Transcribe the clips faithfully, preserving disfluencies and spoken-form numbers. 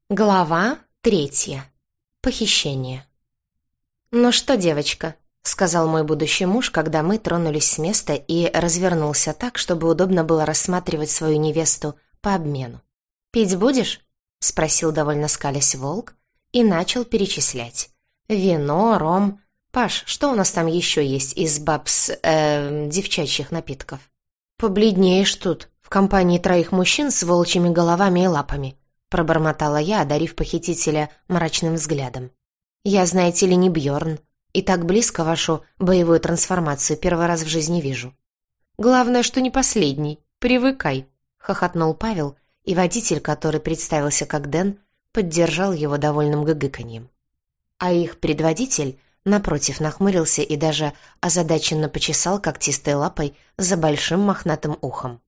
Глава третья. Похищение. «Ну что, девочка», — сказал мой будущий муж, когда мы тронулись с места, и развернулся так, чтобы удобно было рассматривать свою невесту по обмену. «Пить будешь?» — спросил довольно скалясь волк и начал перечислять. «Вино, ром. Паш, что у нас там еще есть из бабс... Э, девчачьих напитков?» «Побледнеешь тут, в компании троих мужчин с волчьими головами и лапами», — пробормотала я, одарив похитителя мрачным взглядом. «Я, знаете ли, не Бьорн, и так близко вашу боевую трансформацию первый раз в жизни вижу». «Главное, что не последний. Привыкай», — хохотнул Павел, и водитель, который представился как Дэн, поддержал его довольным гыгыканьем. А их предводитель, напротив, нахмурился и даже озадаченно почесал когтистой лапой за большим мохнатым ухом.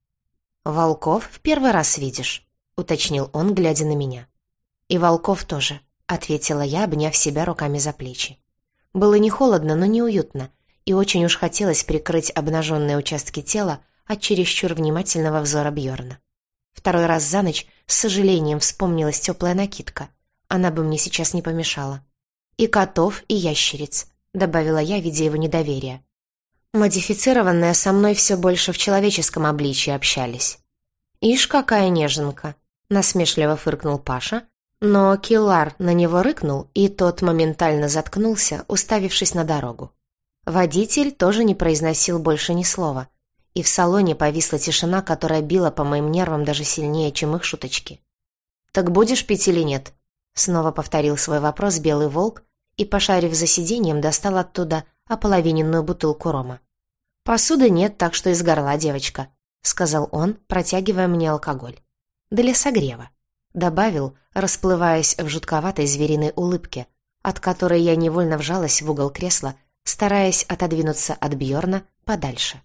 «Волков в первый раз видишь?» — уточнил он, глядя на меня. «И волков тоже», — ответила я, обняв себя руками за плечи. Было не холодно, но неуютно, и очень уж хотелось прикрыть обнаженные участки тела от чересчур внимательного взора Бьорна. Второй раз за ночь с сожалением вспомнилась теплая накидка. Она бы мне сейчас не помешала. «И котов, и ящериц», — добавила я, видя его недоверие. Модифицированные со мной все больше в человеческом обличии общались. «Ишь, какая неженка!» — насмешливо фыркнул Паша, но Киллар на него рыкнул, и тот моментально заткнулся, уставившись на дорогу. Водитель тоже не произносил больше ни слова, и в салоне повисла тишина, которая била по моим нервам даже сильнее, чем их шуточки. «Так будешь пить или нет?» — снова повторил свой вопрос белый волк и, пошарив за сиденьем, достал оттуда ополовиненную бутылку рома. «Посуды нет, так что из горла, девочка», — сказал он, протягивая мне алкоголь. «Для согрева», — добавил, расплываясь в жутковатой звериной улыбке, от которой я невольно вжалась в угол кресла, стараясь отодвинуться от Бьорна подальше.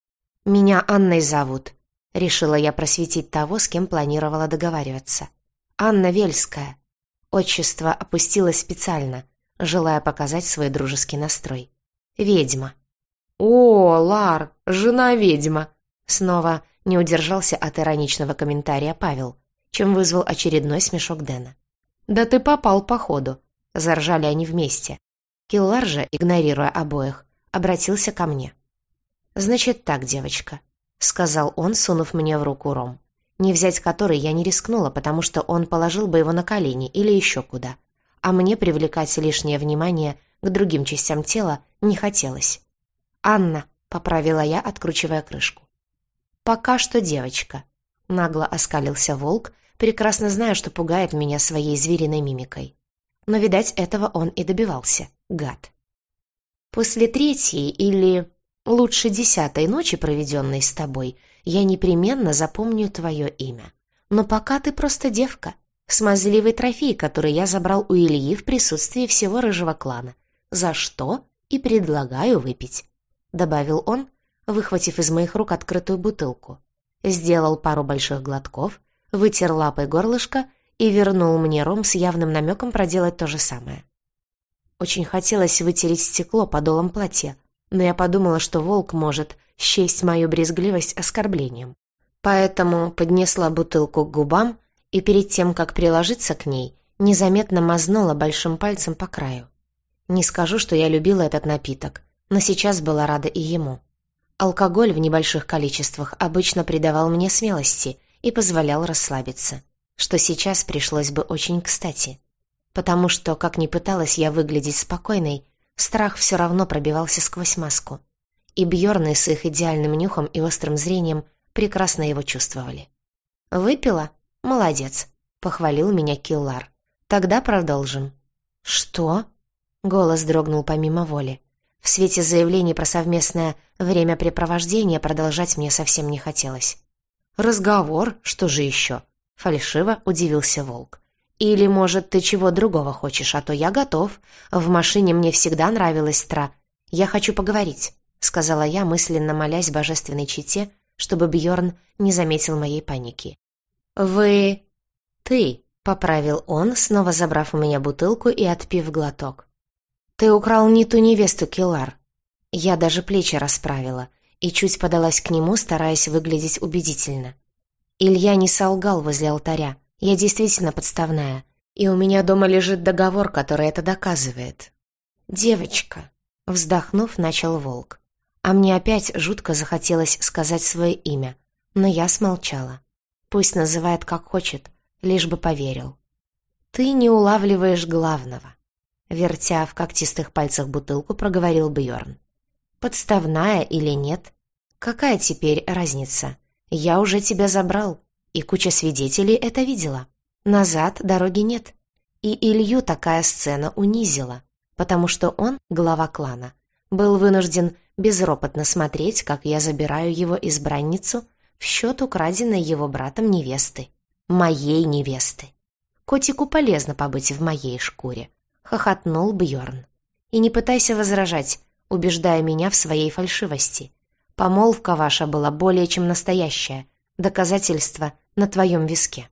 «Меня Анной зовут», — решила я просветить того, с кем планировала договариваться. «Анна Вельская». Отчество опустилось специально, желая показать свой дружеский настрой. «Ведьма». «О, Лар, жена-ведьма!» Снова не удержался от ироничного комментария Павел, чем вызвал очередной смешок Дэна. «Да ты попал по ходу!» — заржали они вместе. Киллар же, игнорируя обоих, обратился ко мне. «Значит так, девочка», — сказал он, сунув мне в руку ром, не взять который я не рискнула, потому что он положил бы его на колени или еще куда, а мне привлекать лишнее внимание к другим частям тела не хотелось. «Анна», — поправила я, откручивая крышку. «Пока что девочка», — нагло оскалился волк, прекрасно зная, что пугает меня своей звериной мимикой. Но, видать, этого он и добивался, гад. «После третьей или, лучше, десятой ночи, проведенной с тобой, я непременно запомню твое имя. Но пока ты просто девка, смазливый трофей, который я забрал у Ильи в присутствии всего рыжего клана, за что и предлагаю выпить», — добавил он, выхватив из моих рук открытую бутылку, сделал пару больших глотков, вытер лапой горлышко и вернул мне ром с явным намеком проделать то же самое. Очень хотелось вытереть стекло подолом платья, но я подумала, что волк может счесть мою брезгливость оскорблением. Поэтому поднесла бутылку к губам и перед тем, как приложиться к ней, незаметно мазнула большим пальцем по краю. Не скажу, что я любила этот напиток, но сейчас была рада и ему. Алкоголь в небольших количествах обычно придавал мне смелости и позволял расслабиться, что сейчас пришлось бы очень кстати, потому что, как ни пыталась я выглядеть спокойной, страх все равно пробивался сквозь маску, и Бьорны с их идеальным нюхом и острым зрением прекрасно его чувствовали. «Выпила? Молодец», — похвалил меня Киллар. «Тогда продолжим». «Что?» — голос дрогнул помимо воли. В свете заявлений про совместное времяпрепровождение продолжать мне совсем не хотелось. «Разговор? Что же еще?» — фальшиво удивился волк. «Или, может, ты чего другого хочешь, а то я готов. В машине мне всегда нравилась тра. Я хочу поговорить», — сказала я, мысленно молясь божественной чете, чтобы Бьорн не заметил моей паники. «Вы...» «Ты», — поправил он, снова забрав у меня бутылку и отпив глоток. «Ты украл не ту невесту, Киллар». Я даже плечи расправила и чуть подалась к нему, стараясь выглядеть убедительно. Илья не солгал возле алтаря, я действительно подставная, И у меня дома лежит договор, который это доказывает. «Девочка», — вздохнув, начал Волк. А мне опять жутко захотелось сказать свое имя, но я смолчала. Пусть называет как хочет, лишь бы поверил. «Ты не улавливаешь главного», — вертя в когтистых пальцах бутылку, проговорил Бьорн. «Подставная или нет? Какая теперь разница? Я уже тебя забрал, и куча свидетелей это видела. Назад дороги нет. И Илью такая сцена унизила, потому что он, глава клана, был вынужден безропотно смотреть, как я забираю его избранницу в счет украденной его братом невесты. Моей невесты. Котику полезно побыть в моей шкуре», — хохотнул Бьорн. «И не пытайся возражать, убеждая меня в своей фальшивости. Помолвка ваша была более чем настоящая, доказательство на твоем виске».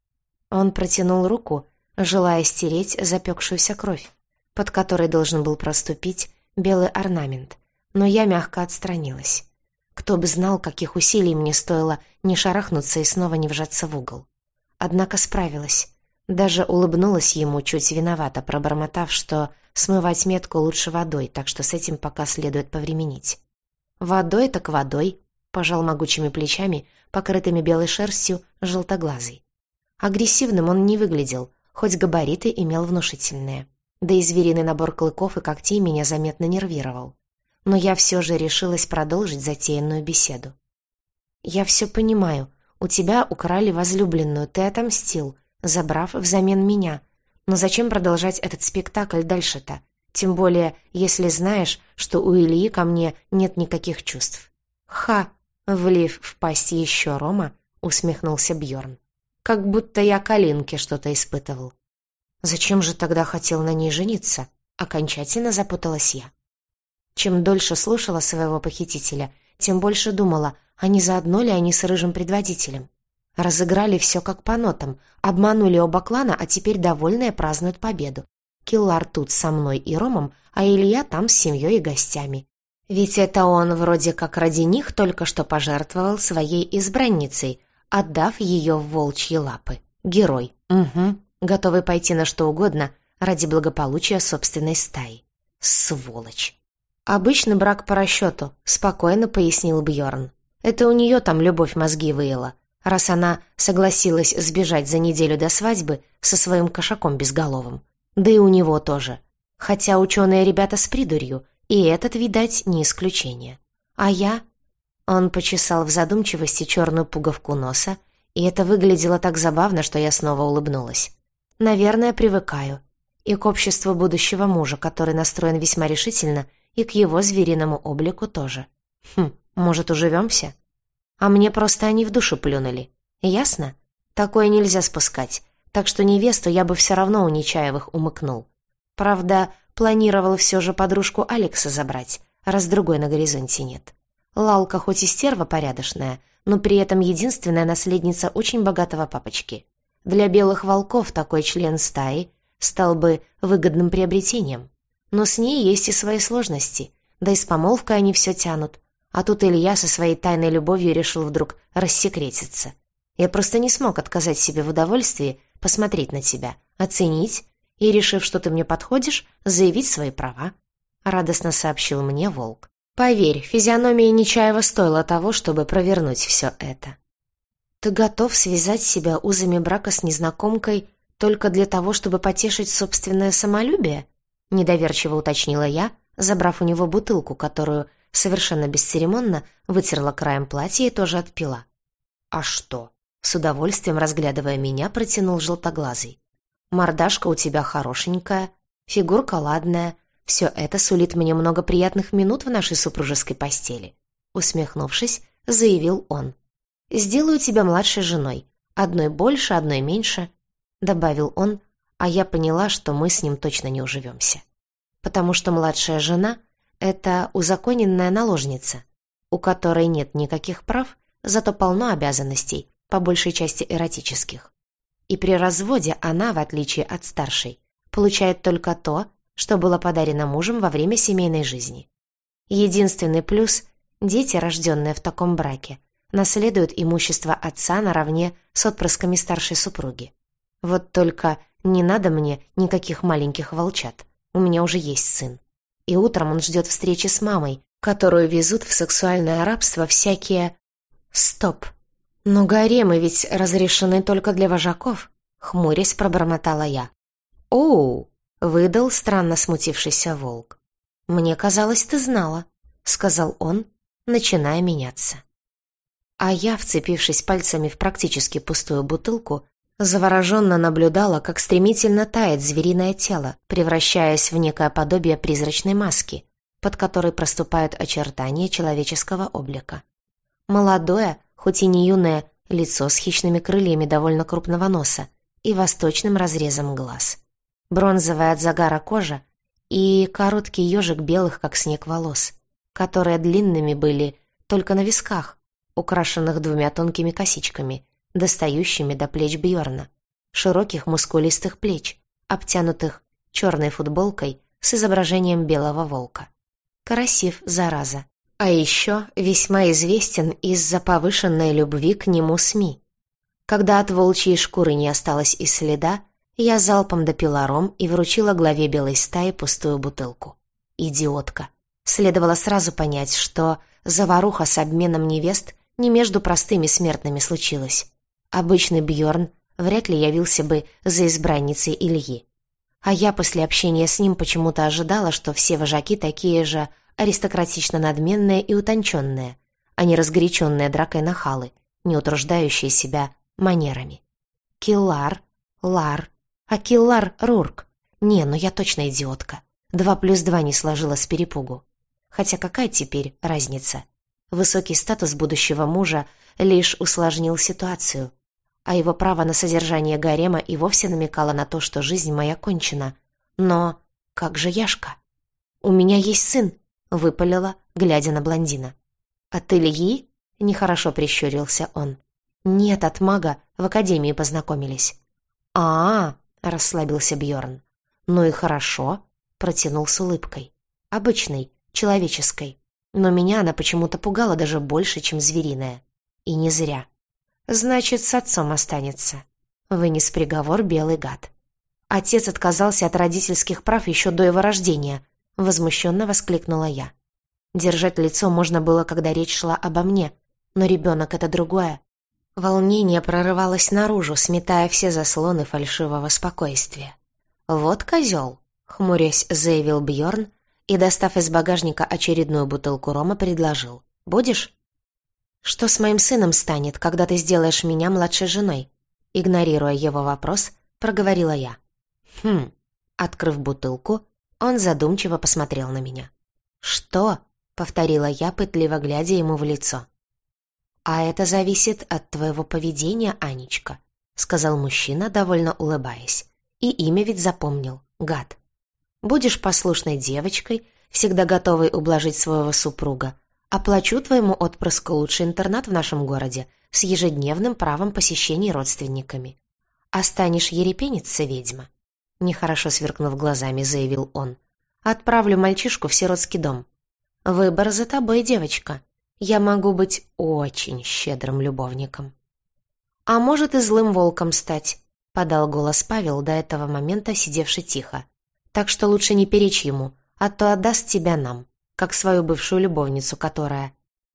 Он протянул руку, желая стереть запекшуюся кровь, под которой должен был проступить белый орнамент, но я мягко отстранилась. Кто бы знал, каких усилий мне стоило не шарахнуться и снова не вжаться в угол. Однако справилась. Даже улыбнулась ему чуть виновато, пробормотав, что смывать метку лучше водой, так что с этим пока следует повременить. «Водой так водой», — пожал могучими плечами, покрытыми белой шерстью, желтоглазый. Агрессивным он не выглядел, хоть габариты имел внушительные. Да и звериный набор клыков и когтей меня заметно нервировал. Но я все же решилась продолжить затеянную беседу. «Я все понимаю. У тебя украли возлюбленную, ты отомстил, забрав взамен меня. Но зачем продолжать этот спектакль дальше-то? Тем более, если знаешь, что у Ильи ко мне нет никаких чувств». «Ха!» — влив в пасть еще рома, усмехнулся Бьорн. «Как будто я к Алинке что-то испытывал». «Зачем же тогда хотел на ней жениться?» — окончательно запуталась я. Чем дольше слушала своего похитителя, тем больше думала, а не заодно ли они с рыжим предводителем. Разыграли все как по нотам, обманули оба клана, а теперь довольные празднуют победу. Киллар тут со мной и Ромом, а Илья там с семьей и гостями. Ведь это он вроде как ради них только что пожертвовал своей избранницей, отдав ее в волчьи лапы. Герой. Угу. Готовый пойти на что угодно ради благополучия собственной стаи. Сволочь. «Обычный брак по расчету», — спокойно пояснил Бьорн. «Это у нее там любовь мозги выела, раз она согласилась сбежать за неделю до свадьбы со своим кошаком безголовым. Да и у него тоже. Хотя ученые ребята с придурью, и этот, видать, не исключение. А я...» Он почесал в задумчивости черную пуговку носа, и это выглядело так забавно, что я снова улыбнулась. «Наверное, привыкаю. И к обществу будущего мужа, который настроен весьма решительно, и к его звериному облику тоже. Хм, может, уживемся? А мне просто они в душу плюнули. Ясно? Такое нельзя спускать, так что невесту я бы все равно у Нечаевых умыкнул. Правда, планировал все же подружку Алекса забрать, раз другой на горизонте нет. Лалка хоть и стерва порядочная, но при этом единственная наследница очень богатого папочки. Для белых волков такой член стаи стал бы выгодным приобретением. Но с ней есть и свои сложности, да и с помолвкой они все тянут. А тут Илья со своей тайной любовью решил вдруг рассекретиться. Я просто не смог отказать себе в удовольствии посмотреть на тебя, оценить и, решив, что ты мне подходишь, заявить свои права. Радостно сообщил мне Волк. Поверь, физиономия Нечаева стоила того, чтобы провернуть все это. Ты готов связать себя узами брака с незнакомкой только для того, чтобы потешить собственное самолюбие? Недоверчиво уточнила я, забрав у него бутылку, которую совершенно бесцеремонно вытерла краем платья и тоже отпила. «А что?» — с удовольствием разглядывая меня, протянул желтоглазый. «Мордашка у тебя хорошенькая, фигурка ладная, все это сулит мне много приятных минут в нашей супружеской постели», — усмехнувшись, заявил он. «Сделаю тебя младшей женой, одной больше, одной меньше», — добавил он, а я поняла, что мы с ним точно не уживемся. Потому что младшая жена — это узаконенная наложница, у которой нет никаких прав, зато полно обязанностей, по большей части эротических. И при разводе она, в отличие от старшей, получает только то, что было подарено мужем во время семейной жизни. Единственный плюс — дети, рожденные в таком браке, наследуют имущество отца наравне с отпрысками старшей супруги. Вот только Не надо мне никаких маленьких волчат. У меня уже есть сын. И утром он ждет встречи с мамой, которую везут в сексуальное рабство всякие... Стоп. Но гаремы ведь разрешены только для вожаков, хмурясь пробормотала я. Оу, выдал странно смутившийся волк. Мне казалось, ты знала, сказал он, начиная меняться. А я, вцепившись пальцами в практически пустую бутылку, завороженно наблюдала, как стремительно тает звериное тело, превращаясь в некое подобие призрачной маски, под которой проступают очертания человеческого облика. Молодое, хоть и не юное, лицо с хищными крыльями довольно крупного носа и восточным разрезом глаз. Бронзовая от загара кожа и короткий ежик белых, как снег, волос, которые длинными были только на висках, украшенных двумя тонкими косичками, достающими до плеч Бьорна, широких мускулистых плеч, обтянутых черной футболкой с изображением белого волка. Красив, зараза. А еще весьма известен из-за повышенной любви к нему СМИ. Когда от волчьей шкуры не осталось и следа, я залпом допила ром и вручила главе белой стаи пустую бутылку. Идиотка. Следовало сразу понять, что заваруха с обменом невест не между простыми смертными случилась. Обычный Бьорн вряд ли явился бы за избранницей Ильи. А я после общения с ним почему-то ожидала, что все вожаки такие же аристократично надменные и утонченные, а не разгоряченные дракой нахалы, не утруждающие себя манерами. Киллар, Лар, а Киллар Рурк. Не, ну я точно идиотка. Два плюс два не сложила с перепугу. Хотя какая теперь разница? Высокий статус будущего мужа лишь усложнил ситуацию, а его право на содержание гарема и вовсе намекало на то, что жизнь моя кончена. Но как же Яшка? «У меня есть сын», — выпалила, глядя на блондина. «От Ильи?» — нехорошо прищурился он. «Нет, от мага, в академии познакомились». «А-а-а», — расслабился Бьорн. «Ну и хорошо», — протянул с улыбкой. «Обычной, человеческой. Но меня она почему-то пугала даже больше, чем звериная. И не зря. Значит, с отцом останется. Вынес приговор белый гад. Отец отказался от родительских прав еще до его рождения, возмущенно воскликнула я. Держать лицо можно было, когда речь шла обо мне, но ребенок — это другое. Волнение прорывалось наружу, сметая все заслоны фальшивого спокойствия. «Вот козел», — хмурясь заявил Бьорн, и, достав из багажника очередную бутылку рома, предложил. «Будешь?» «Что с моим сыном станет, когда ты сделаешь меня младшей женой?» Игнорируя его вопрос, проговорила я. «Хм...» Открыв бутылку, он задумчиво посмотрел на меня. «Что?» — повторила я, пытливо глядя ему в лицо. «А это зависит от твоего поведения, Анечка», — сказал мужчина, довольно улыбаясь. «И имя ведь запомнил. Гад. Будешь послушной девочкой, всегда готовой ублажить своего супруга. Оплачу твоему отпрыску лучший интернат в нашем городе с ежедневным правом посещений родственниками. А станешь ерепениться, ведьма?» Нехорошо сверкнув глазами, заявил он. «Отправлю мальчишку в сиротский дом. Выбор за тобой, девочка. Я могу быть очень щедрым любовником». «А может и злым волком стать», — подал голос Павел, до этого момента сидевший тихо. «Так что лучше не перечь ему, а то отдаст тебя нам, как свою бывшую любовницу, которая...»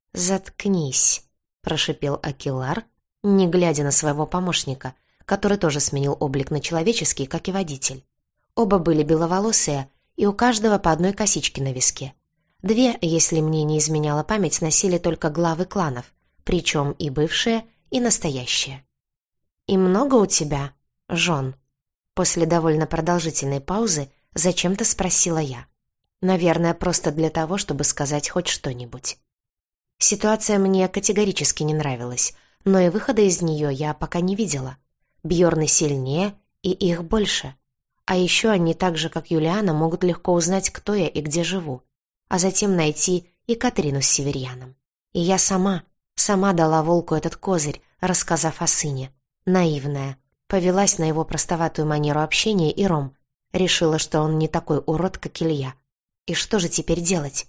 «Заткнись», — прошипел Акилар, не глядя на своего помощника, который тоже сменил облик на человеческий, как и водитель. Оба были беловолосые, и у каждого по одной косичке на виске. Две, если мне не изменяла память, носили только главы кланов, причем и бывшие, и настоящие. «И много у тебя жен?» После довольно продолжительной паузы зачем-то спросила я. Наверное, просто для того, чтобы сказать хоть что-нибудь. Ситуация мне категорически не нравилась, но и выхода из нее я пока не видела. Бьорны сильнее, и их больше. А еще они так же, как Юлиана, могут легко узнать, кто я и где живу, а затем найти и Катрину с Северьяном. И я сама, сама дала волку этот козырь, рассказав о сыне. Наивная. Повелась на его простоватую манеру общения и ром. Решила, что он не такой урод, как Илья. И что же теперь делать?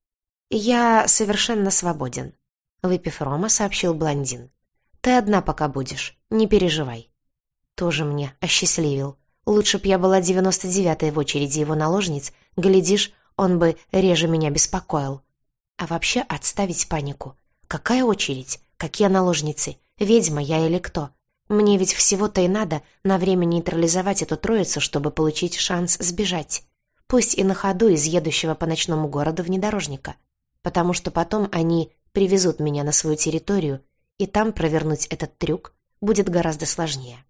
«Я совершенно свободен», — выпив рома, сообщил блондин. «Ты одна пока будешь, не переживай». Тоже мне осчастливил. Лучше б я была девяносто девятой в очереди его наложниц, глядишь, он бы реже меня беспокоил. А вообще отставить панику. Какая очередь? Какие наложницы? Ведьма я или кто? Мне ведь всего-то и надо на время нейтрализовать эту троицу, чтобы получить шанс сбежать. Пусть и на ходу из едущего по ночному городу внедорожника. Потому что потом они привезут меня на свою территорию, и там провернуть этот трюк будет гораздо сложнее.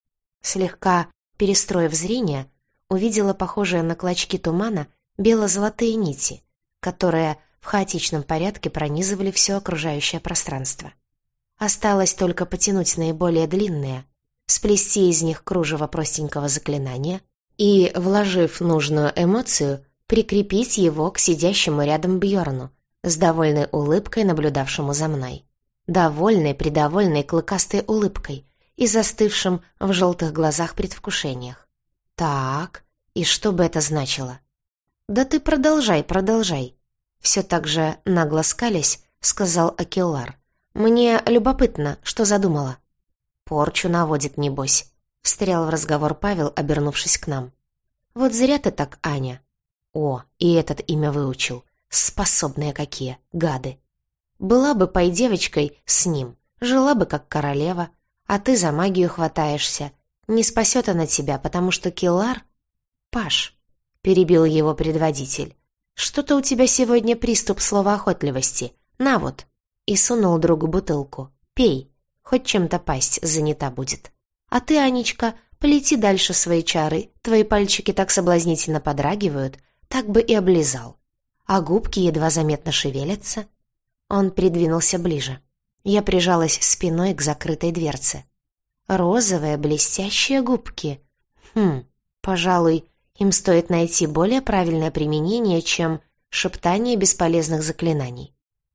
Слегка перестроив зрение, увидела похожие на клочки тумана бело-золотые нити, которые в хаотичном порядке пронизывали все окружающее пространство. Осталось только потянуть наиболее длинные, сплести из них кружево простенького заклинания и, вложив нужную эмоцию, прикрепить его к сидящему рядом Бьорну, с довольной улыбкой, наблюдавшему за мной. Довольной, придовольной, клыкастой улыбкой и застывшим в желтых глазах предвкушениях. Так, и что бы это значило? «Да ты продолжай, продолжай», — все так же нагло скалясь, сказал Акеллар. «Мне любопытно, что задумала». «Порчу наводит, небось», — встрял в разговор Павел, обернувшись к нам. «Вот зря ты так, Аня». «О, и этот имя выучил. Способные какие, гады. Была бы пой девочкой с ним, жила бы как королева, а ты за магию хватаешься. Не спасет она тебя, потому что Келлар...» «Паш», — перебил его предводитель, — «что-то у тебя сегодня приступ словоохотливости. На вот». И сунул другу бутылку. «Пей, хоть чем-то пасть занята будет. А ты, Анечка, полети дальше свои чары, твои пальчики так соблазнительно подрагивают, так бы и облизал. А губки едва заметно шевелятся». Он придвинулся ближе. Я прижалась спиной к закрытой дверце. Розовые блестящие губки. Хм, пожалуй, им стоит найти более правильное применение, чем шептание бесполезных заклинаний.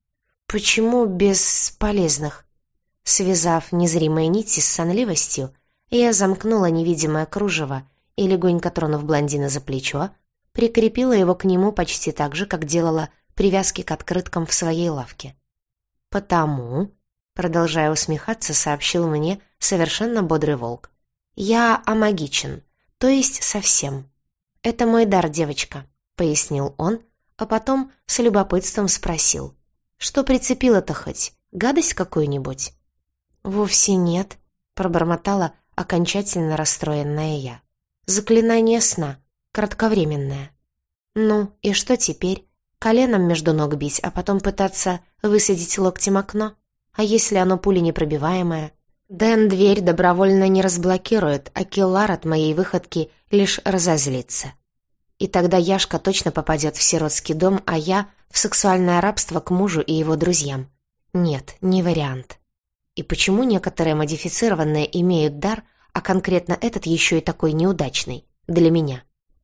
Почему бесполезных? Связав незримые нити с сонливостью, я замкнула невидимое кружево и, легонько тронув блондина за плечо, прикрепила его к нему почти так же, как делала привязки к открыткам в своей лавке. «Потому», — продолжая усмехаться, сообщил мне совершенно бодрый волк, «я амагичен, то есть совсем. Это мой дар, девочка», — пояснил он, а потом с любопытством спросил, «что прицепила-то хоть? Гадость какую-нибудь?» «Вовсе нет», — пробормотала окончательно расстроенная я. «Заклинание сна, кратковременное». «Ну, и что теперь? Коленом между ног бить, а потом пытаться высадить локтем окно? А если оно пуленепробиваемое? Дэн дверь добровольно не разблокирует, а Келлар от моей выходки лишь разозлится. И тогда Яшка точно попадет в сиротский дом, а я — в сексуальное рабство к мужу и его друзьям. Нет, не вариант. И почему некоторые модифицированные имеют дар, а конкретно этот еще и такой неудачный для меня?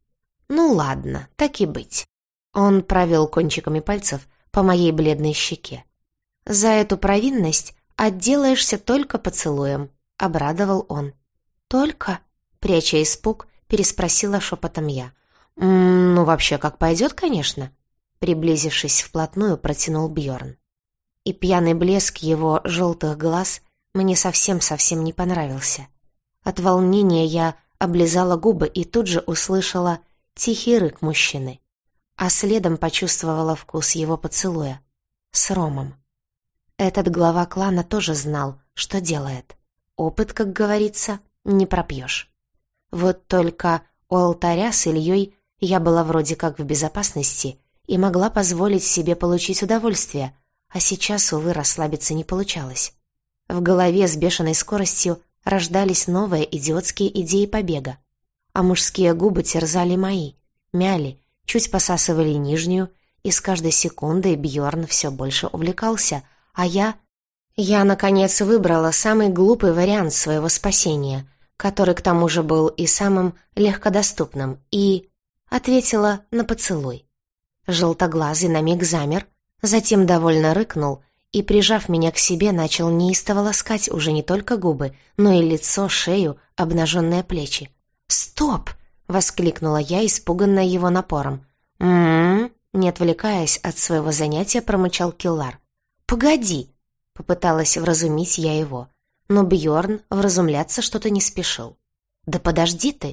Ну ладно, так и быть. Он провел кончиками пальцев по моей бледной щеке. «За эту провинность отделаешься только поцелуем», — обрадовал он. «Только?» — пряча испуг, переспросила шепотом я. «М-м, «Ну, вообще, как пойдет, конечно», — приблизившись вплотную, протянул Бьорн. И пьяный блеск его желтых глаз мне совсем-совсем не понравился. От волнения я облизала губы и тут же услышала тихий рык мужчины, а следом почувствовала вкус его поцелуя с ромом. Этот глава клана тоже знал, что делает. Опыт, как говорится, не пропьешь. Вот только у алтаря с Ильей я была вроде как в безопасности и могла позволить себе получить удовольствие, а сейчас, увы, расслабиться не получалось. В голове с бешеной скоростью рождались новые идиотские идеи побега, а мужские губы терзали мои, мяли, чуть посасывали нижнюю, и с каждой секундой Бьорн все больше увлекался, а я... Я, наконец, выбрала самый глупый вариант своего спасения, который к тому же был и самым легкодоступным, и... ответила на поцелуй. Желтоглазый на миг замер, затем довольно рыкнул и, прижав меня к себе, начал неистово ласкать уже не только губы, но и лицо, шею, обнаженные плечи. «Стоп!» — воскликнула я, испуганная его напором. «М-м-м», не отвлекаясь от своего занятия, промычал Келлар. «Погоди!» — попыталась вразумить я его, но Бьорн вразумляться что-то не спешил. «Да подожди ты!» —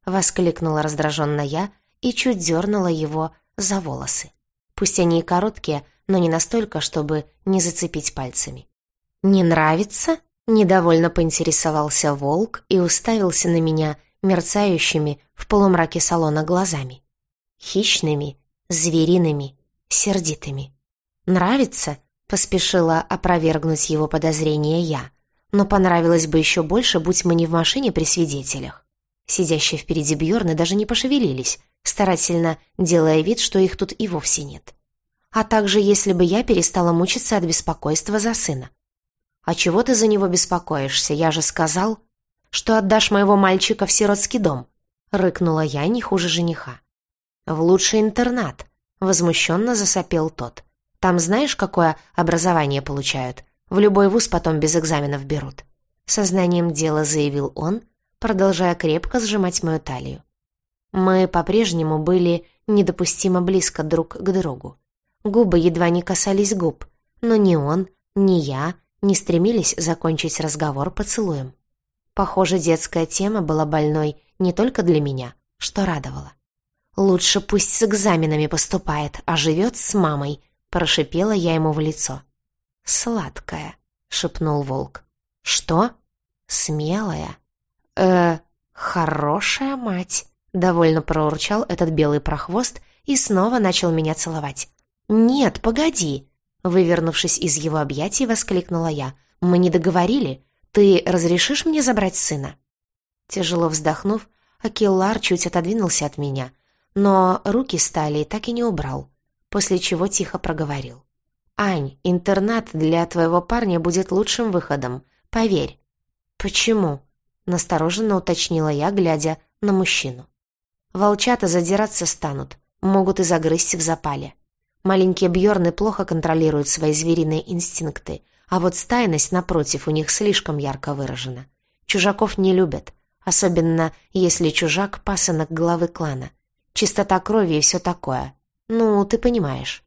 воскликнула раздраженно я и чуть дернула его за волосы. Пусть они и короткие, но не настолько, чтобы не зацепить пальцами. «Не нравится?» — недовольно поинтересовался волк и уставился на меня мерцающими в полумраке салона глазами. Хищными, звериными, сердитыми. «Нравится?» — поспешила опровергнуть его подозрения я. «Но понравилось бы еще больше, будь мы не в машине при свидетелях». Сидящие впереди Бьорны даже не пошевелились, старательно делая вид, что их тут и вовсе нет. А также, если бы я перестала мучиться от беспокойства за сына. «А чего ты за него беспокоишься? Я же сказал, что отдашь моего мальчика в сиротский дом», — рыкнула я не хуже жениха. «В лучший интернат», — возмущенно засопел тот. «Там знаешь, какое образование получают? В любой вуз потом без экзаменов берут», — сознанием дела заявил он, продолжая крепко сжимать мою талию. Мы по-прежнему были недопустимо близко друг к другу. Губы едва не касались губ, но ни он, ни я не стремились закончить разговор поцелуем. Похоже, детская тема была больной не только для меня, что радовало. «Лучше пусть с экзаменами поступает, а живет с мамой», — прошипела я ему в лицо. «Сладкая», — шепнул волк. «Что?» «Смелая». «Э, хорошая мать», — довольно проурчал этот белый прохвост и снова начал меня целовать. «Нет, погоди!» Вывернувшись из его объятий, воскликнула я. «Мы не договорили. Ты разрешишь мне забрать сына?» Тяжело вздохнув, Акиллар чуть отодвинулся от меня, но руки стали так и не убрал, после чего тихо проговорил. «Ань, интернат для твоего парня будет лучшим выходом, поверь». «Почему?» — настороженно уточнила я, глядя на мужчину. «Волчата задираться станут, могут и загрызть в запале. Маленькие Бьорны плохо контролируют свои звериные инстинкты, а вот стайность, напротив, у них слишком ярко выражена. Чужаков не любят, особенно если чужак — пасынок главы клана. Чистота крови и все такое. Ну, ты понимаешь».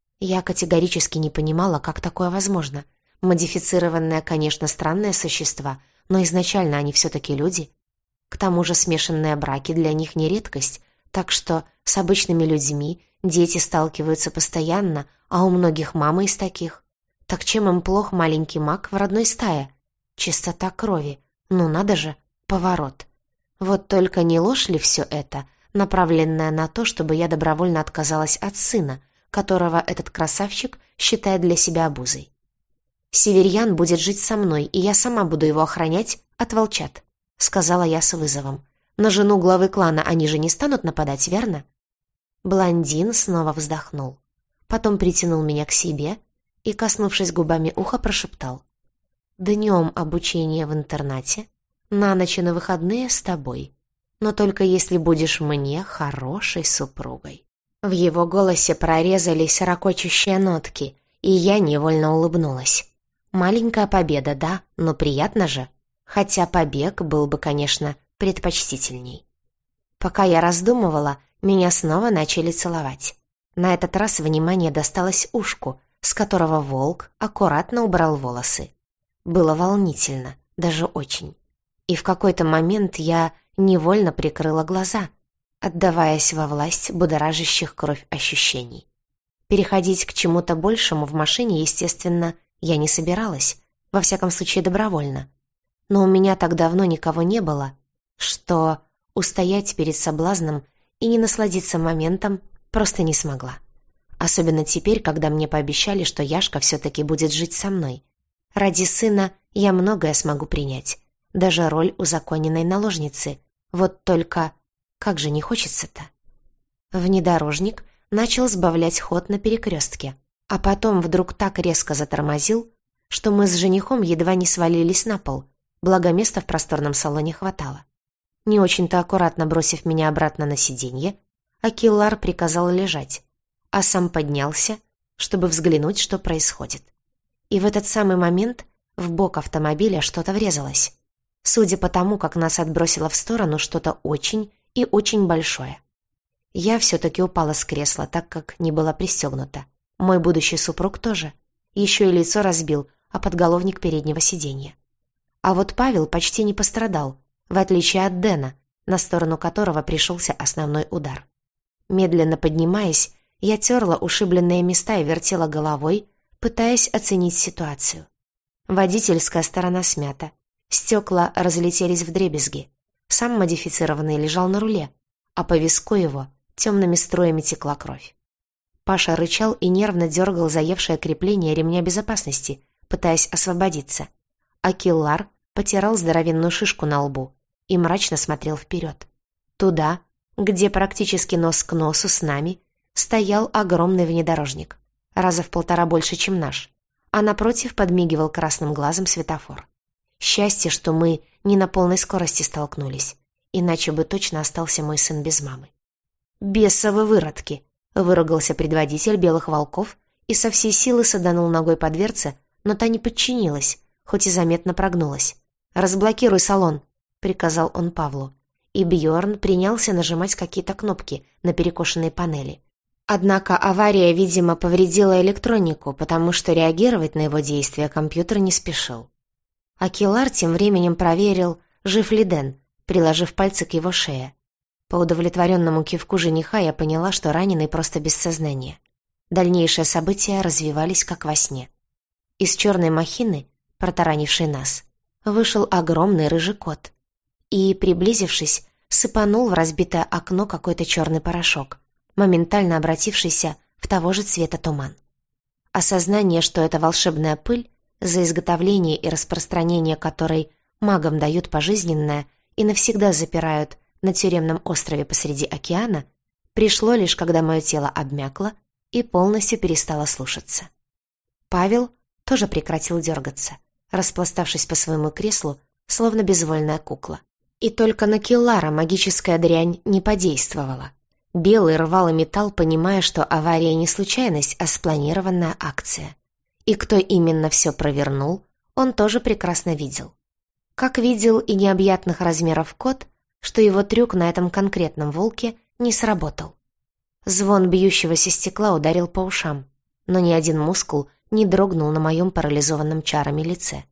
Я категорически не понимала, как такое возможно. Модифицированные, конечно, странные существа, но изначально они все-таки люди. К тому же смешанные браки для них не редкость, так что с обычными людьми дети сталкиваются постоянно, а у многих мамы из таких. Так чем им плох маленький маг в родной стае? Чистота крови. Ну надо же, поворот. Вот только не ложь ли все это, направленное на то, чтобы я добровольно отказалась от сына, которого этот красавчик считает для себя обузой? «Северьян будет жить со мной, и я сама буду его охранять от волчат», — сказала я с вызовом. «На жену главы клана они же не станут нападать, верно?» Блондин снова вздохнул. Потом притянул меня к себе и, коснувшись губами уха, прошептал. «Днем обучение в интернате, на ночь и на выходные с тобой, но только если будешь мне хорошей супругой». В его голосе прорезались ракочущие нотки, и я невольно улыбнулась. Маленькая победа, да, но приятно же. Хотя побег был бы, конечно, предпочтительней. Пока я раздумывала, меня снова начали целовать. На этот раз внимание досталось ушку, с которого волк аккуратно убрал волосы. Было волнительно, даже очень. И в какой-то момент я невольно прикрыла глаза, отдаваясь во власть будоражащих кровь ощущений. Переходить к чему-то большему в машине, естественно, я не собиралась, во всяком случае добровольно. Но у меня так давно никого не было, что устоять перед соблазном и не насладиться моментом просто не смогла. Особенно теперь, когда мне пообещали, что Яшка все-таки будет жить со мной. Ради сына я многое смогу принять, даже роль узаконенной наложницы. Вот только как же не хочется-то. Внедорожник начал сбавлять ход на перекрестке, а потом вдруг так резко затормозил, что мы с женихом едва не свалились на пол, благо места в просторном салоне хватало. Не очень-то аккуратно бросив меня обратно на сиденье, Акиллар приказал лежать, а сам поднялся, чтобы взглянуть, что происходит. И в этот самый момент в бок автомобиля что-то врезалось. Судя по тому, как нас отбросило в сторону, что-то очень и очень большое. Я все-таки упала с кресла, так как не была пристегнута. Мой будущий супруг тоже. Еще и лицо разбил, а подголовник переднего сиденья. А вот Павел почти не пострадал, в отличие от Дэна, на сторону которого пришелся основной удар. Медленно поднимаясь, я терла ушибленные места и вертела головой, пытаясь оценить ситуацию. Водительская сторона смята, стекла разлетелись вдребезги. Сам модифицированный лежал на руле, а по виску его темными струями текла кровь. Паша рычал и нервно дергал заевшее крепление ремня безопасности, пытаясь освободиться. А Киллар потирал здоровенную шишку на лбу и мрачно смотрел вперед. Туда, где практически нос к носу с нами стоял огромный внедорожник, раза в полтора больше, чем наш, а напротив подмигивал красным глазом светофор. Счастье, что мы не на полной скорости столкнулись, иначе бы точно остался мой сын без мамы. «Бесовы выродки!» — выругался предводитель белых волков и со всей силы саданул ногой по дверце, но та не подчинилась, хоть и заметно прогнулась. «Разблокируй салон!» — приказал он Павлу. И Бьорн принялся нажимать какие-то кнопки на перекошенной панели. Однако авария, видимо, повредила электронику, потому что реагировать на его действия компьютер не спешил. А Киллар тем временем проверил, жив ли Дэн, приложив пальцы к его шее. По удовлетворенному кивку жениха я поняла, что раненый просто без сознания. Дальнейшие события развивались как во сне. Из черной махины, протаранившей нас, вышел огромный рыжий кот и, приблизившись, сыпанул в разбитое окно какой-то черный порошок, моментально обратившийся в того же цвета туман. Осознание, что это волшебная пыль, за изготовление и распространение которой магам дают пожизненное и навсегда запирают на тюремном острове посреди океана, пришло лишь когда мое тело обмякло и полностью перестало слушаться. Павел тоже прекратил дергаться, распластавшись по своему креслу, словно безвольная кукла. И только на Киллара магическая дрянь не подействовала. Белый рвал и металл, понимая, что авария не случайность, а спланированная акция. И кто именно все провернул, он тоже прекрасно видел. Как видел и необъятных размеров кот, что его трюк на этом конкретном волке не сработал. Звон бьющегося стекла ударил по ушам, но ни один мускул не дрогнул на моем парализованном чарами лице.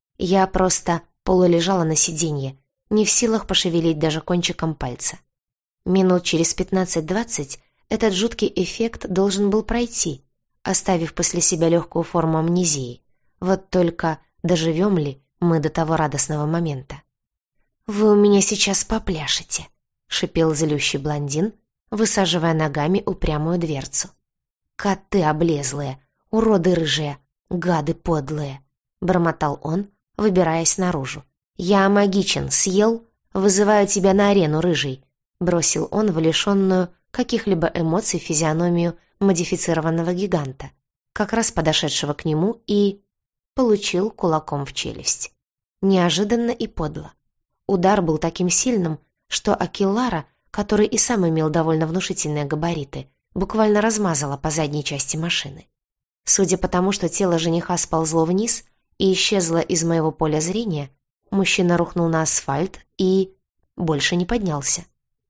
Я просто полулежала на сиденье, не в силах пошевелить даже кончиком пальца. Минут через пятнадцать-двадцать этот жуткий эффект должен был пройти, оставив после себя легкую форму амнезии. Вот только доживем ли мы до того радостного момента? «Вы у меня сейчас попляшете», — шипел злющий блондин, высаживая ногами упрямую дверцу. «Коты облезлые, уроды рыжие, гады подлые», — бормотал он, выбираясь наружу. «Я магичен, съел? Вызываю тебя на арену, рыжий», — бросил он в лишенную каких-либо эмоций физиономию модифицированного гиганта, как раз подошедшего к нему, и получил кулаком в челюсть. Неожиданно и подло. Удар был таким сильным, что Акиллара, который и сам имел довольно внушительные габариты, буквально размазала по задней части машины. Судя по тому, что тело жениха сползло вниз и исчезло из моего поля зрения, мужчина рухнул на асфальт и больше не поднялся.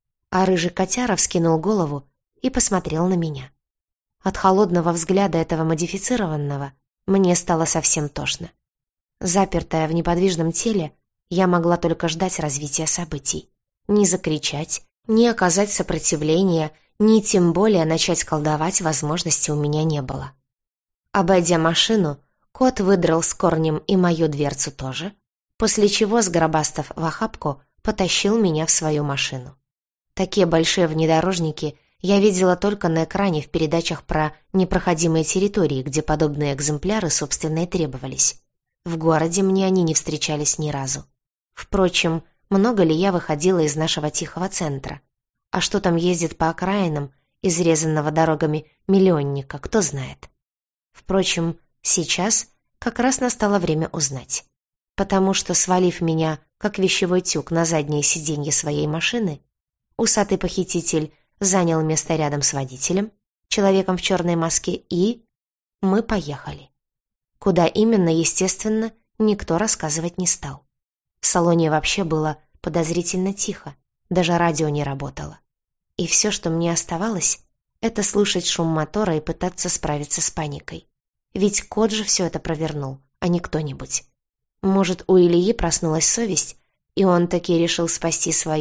А рыжий котяра вскинул голову и посмотрел на меня. От холодного взгляда этого модифицированного мне стало совсем тошно. Запертая в неподвижном теле, я могла только ждать развития событий. Не закричать, не оказать сопротивления, ни тем более начать колдовать возможности у меня не было. Обойдя машину, кот выдрал с корнем и мою дверцу тоже, после чего, сгробастав в охапку, потащил меня в свою машину. Такие большие внедорожники я видела только на экране в передачах про непроходимые территории, где подобные экземпляры, собственно, и требовались. В городе мне они не встречались ни разу. Впрочем, много ли я выходила из нашего тихого центра? А что там ездит по окраинам, изрезанного дорогами миллионника, кто знает. Впрочем, сейчас как раз настало время узнать. Потому что, свалив меня, как вещевой тюк, на заднее сиденье своей машины, усатый похититель занял место рядом с водителем, человеком в черной маске, и мы поехали. Куда именно, естественно, никто рассказывать не стал. В салоне вообще было подозрительно тихо, даже радио не работало. И все, что мне оставалось, это слушать шум мотора и пытаться справиться с паникой. Ведь кот же все это провернул, а не кто-нибудь. Может, у Ильи проснулась совесть, и он таки решил спасти свою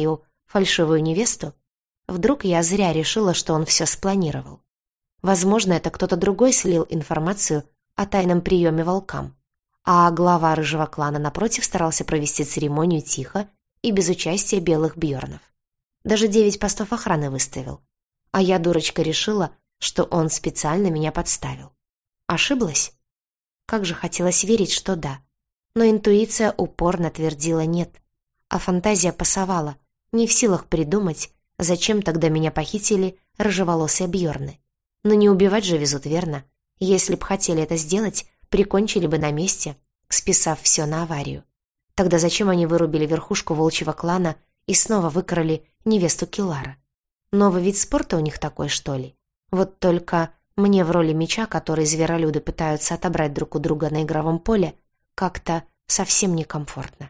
Фальшивую невесту? Вдруг я зря решила, что он все спланировал. Возможно, это кто-то другой слил информацию о тайном приеме волкам, а глава рыжего клана напротив старался провести церемонию тихо и без участия белых бьернов. Даже девять постов охраны выставил. А я, дурочка, решила, что он специально меня подставил. Ошиблась? Как же хотелось верить, что да. Но интуиция упорно твердила нет, а фантазия пасовала, не в силах придумать, зачем тогда меня похитили рыжеволосые бьерны. Но не убивать же везут, верно? Если б хотели это сделать, прикончили бы на месте, списав все на аварию. Тогда зачем они вырубили верхушку волчьего клана и снова выкрали невесту Киллара? Новый вид спорта у них такой, что ли? Вот только мне в роли меча, который зверолюды пытаются отобрать друг у друга на игровом поле, как-то совсем некомфортно.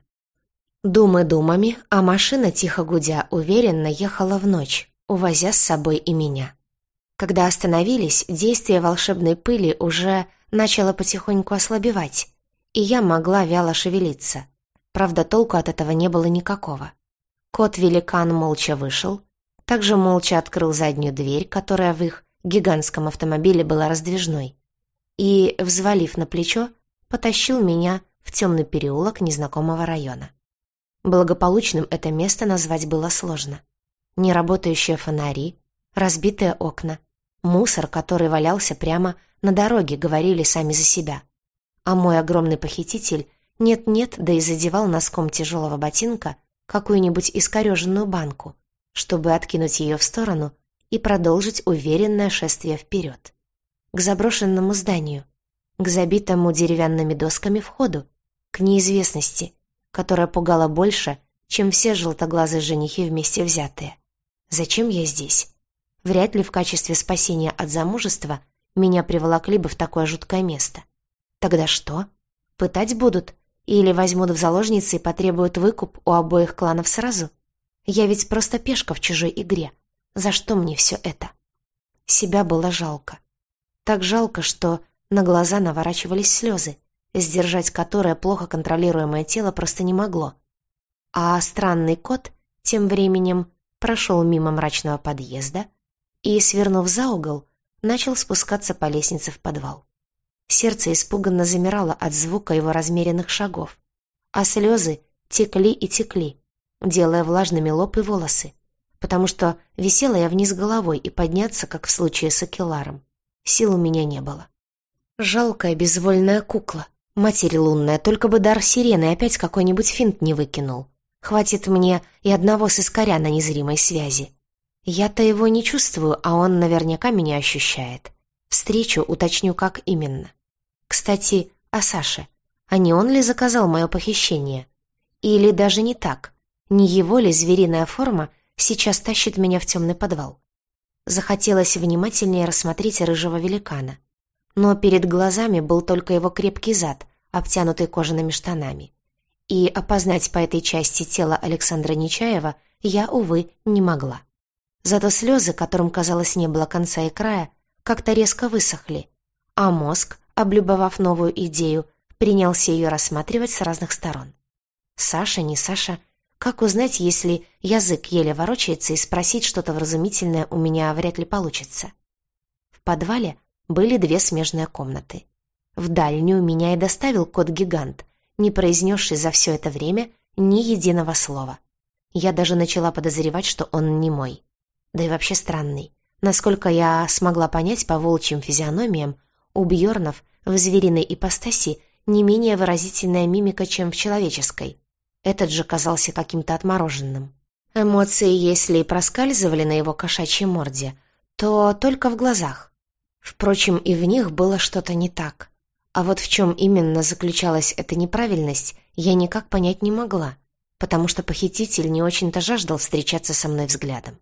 Думы думами, а машина, тихо гудя, уверенно ехала в ночь, увозя с собой и меня. Когда остановились, действие волшебной пыли уже начало потихоньку ослабевать, и я могла вяло шевелиться. Правда, толку от этого не было никакого. Кот-великан молча вышел, также молча открыл заднюю дверь, которая в их гигантском автомобиле была раздвижной, и, взвалив на плечо, потащил меня в темный переулок незнакомого района. Благополучным это место назвать было сложно. Неработающие фонари, разбитые окна, мусор, который валялся прямо на дороге, говорили сами за себя. А мой огромный похититель нет-нет, да и задевал носком тяжелого ботинка какую-нибудь искореженную банку, чтобы откинуть ее в сторону и продолжить уверенное шествие вперед. К заброшенному зданию, к забитому деревянными досками входу, к неизвестности, которая пугала больше, чем все желтоглазые женихи вместе взятые. Зачем я здесь? Вряд ли в качестве спасения от замужества меня приволокли бы в такое жуткое место. Тогда что? Пытать будут? Или возьмут в заложницы и потребуют выкуп у обоих кланов сразу? Я ведь просто пешка в чужой игре. За что мне все это? Себя было жалко. Так жалко, что на глаза наворачивались слезы, сдержать которые плохо контролируемое тело просто не могло. А странный кот тем временем прошел мимо мрачного подъезда и, свернув за угол, начал спускаться по лестнице в подвал. Сердце испуганно замирало от звука его размеренных шагов, а слезы текли и текли, делая влажными лоб и волосы, потому что висела я вниз головой, и подняться, как в случае с Акелларом, сил у меня не было. Жалкая безвольная кукла, Матерь лунная, только бы дар сирены опять какой-нибудь финт не выкинул. Хватит мне и одного сыскаря на незримой связи. Я-то его не чувствую, а он наверняка меня ощущает. Встречу, уточню, как именно. Кстати, о Саше. А не он ли заказал мое похищение? Или даже не так? Не его ли звериная форма сейчас тащит меня в темный подвал? Захотелось внимательнее рассмотреть рыжего великана. Но перед глазами был только его крепкий зад, обтянутый кожаными штанами. И опознать по этой части тела Александра Нечаева я, увы, не могла. Зато слезы, которым, казалось, не было конца и края, как-то резко высохли, а мозг, облюбовав новую идею, принялся ее рассматривать с разных сторон. Саша, не Саша, как узнать, если язык еле ворочается, и спросить что-то вразумительное у меня вряд ли получится? В подвале были две смежные комнаты. В дальнюю меня и доставил кот-гигант, не произнесший за все это время ни единого слова. Я даже начала подозревать, что он не мой. Да и вообще странный. Насколько я смогла понять по волчьим физиономиям, у бьернов в звериной ипостаси не менее выразительная мимика, чем в человеческой. Этот же казался каким-то отмороженным. Эмоции, если и проскальзывали на его кошачьей морде, то только в глазах. Впрочем, и в них было что-то не так. А вот в чем именно заключалась эта неправильность, я никак понять не могла, потому что похититель не очень-то жаждал встречаться со мной взглядом.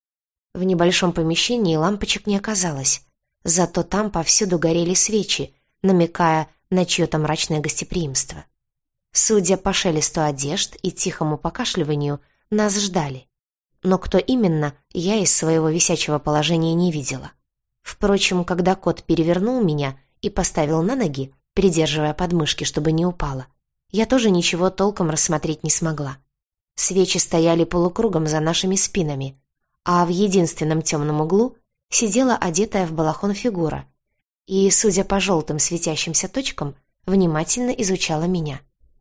В небольшом помещении лампочек не оказалось, зато там повсюду горели свечи, намекая на чье-то мрачное гостеприимство. Судя по шелесту одежд и тихому покашливанию, нас ждали. Но кто именно, я из своего висячего положения не видела. Впрочем, когда кот перевернул меня и поставил на ноги, придерживая подмышки, чтобы не упала, я тоже ничего толком рассмотреть не смогла. Свечи стояли полукругом за нашими спинами, а в единственном темном углу сидела одетая в балахон фигура и, судя по желтым светящимся точкам, внимательно изучала меня.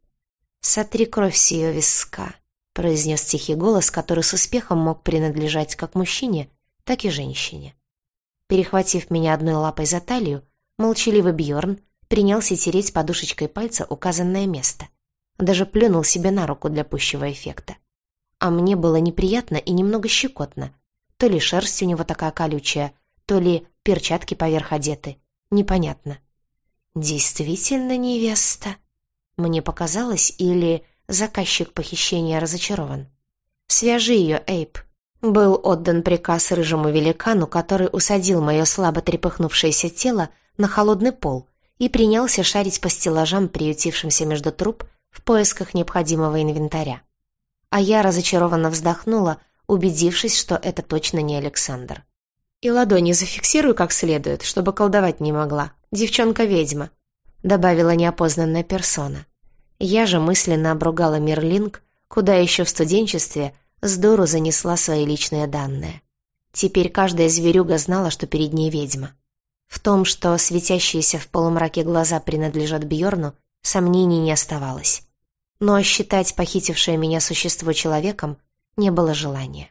«Сотри кровь с ее виска», — произнес тихий голос, который с успехом мог принадлежать как мужчине, так и женщине. Перехватив меня одной лапой за талию, молчаливый Бьорн принялся тереть подушечкой пальца указанное место. Даже плюнул себе на руку для пущего эффекта. А мне было неприятно и немного щекотно. То ли шерсть у него такая колючая, то ли перчатки поверх одеты. Непонятно. «Действительно невеста?» Мне показалось, или заказчик похищения разочарован. «Свяжи ее, Эйб». Был отдан приказ рыжему великану, который усадил мое слабо трепыхнувшееся тело на холодный пол и принялся шарить по стеллажам, приютившимся между труб, в поисках необходимого инвентаря. А я разочарованно вздохнула, убедившись, что это точно не Александр. «И ладони зафиксируй как следует, чтобы колдовать не могла. Девчонка-ведьма», — добавила неопознанная персона. Я же мысленно обругала Мерлинг, куда еще в студенчестве сдуру занесла свои личные данные. Теперь каждая зверюга знала, что перед ней ведьма. В том, что светящиеся в полумраке глаза принадлежат Бьорну, сомнений не оставалось. Но считать похитившее меня существо человеком не было желания.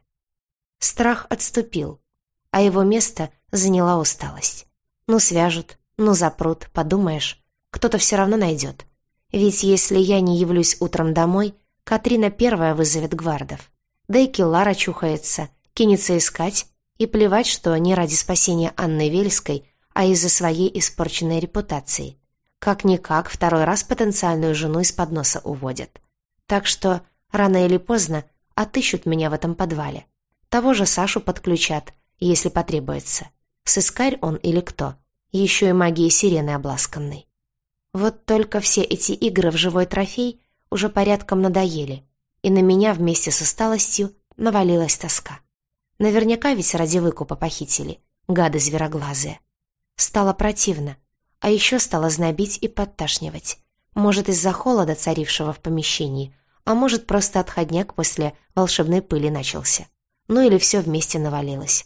Страх отступил, а его место заняла усталость. Ну свяжут, ну запрут, подумаешь, кто-то все равно найдет. Ведь если я не явлюсь утром домой, Катрина первая вызовет гвардов. Да и Келлар очухается, кинется искать, и плевать, что не ради спасения Анны Вельской, а из-за своей испорченной репутации. Как-никак второй раз потенциальную жену из-под носа уводят. Так что рано или поздно отыщут меня в этом подвале. Того же Сашу подключат, если потребуется. Сыскарь он или кто, еще и магией сирены обласканный. Вот только все эти игры в живой трофей уже порядком надоели, и на меня вместе с усталостью навалилась тоска. Наверняка ведь ради выкупа похитили, гады звероглазые. Стало противно, а еще стало знобить и подташнивать. Может, из-за холода, царившего в помещении, а может, просто отходняк после волшебной пыли начался. Ну или все вместе навалилось.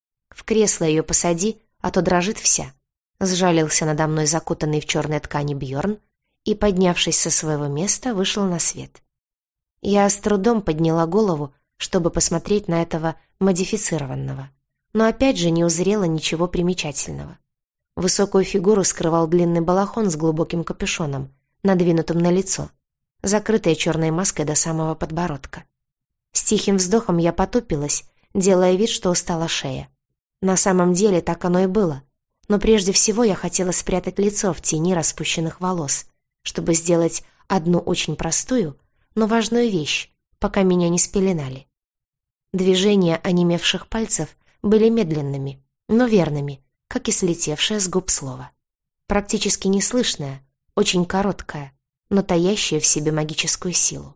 В кресло ее посади, а то дрожит вся. Сжалился надо мной закутанный в черной ткани Бьорн и, поднявшись со своего места, вышел на свет. Я с трудом подняла голову, чтобы посмотреть на этого модифицированного, но опять же не узрела ничего примечательного. Высокую фигуру скрывал длинный балахон с глубоким капюшоном, надвинутым на лицо, закрытое черной маской до самого подбородка. С тихим вздохом я потупилась, делая вид, что устала шея. На самом деле так оно и было, но прежде всего я хотела спрятать лицо в тени распущенных волос, чтобы сделать одну очень простую, но важную вещь, пока меня не спеленали. Движения онемевших пальцев были медленными, но верными, как и слетевшее с губ слово. Практически неслышное, очень короткое, но таящее в себе магическую силу.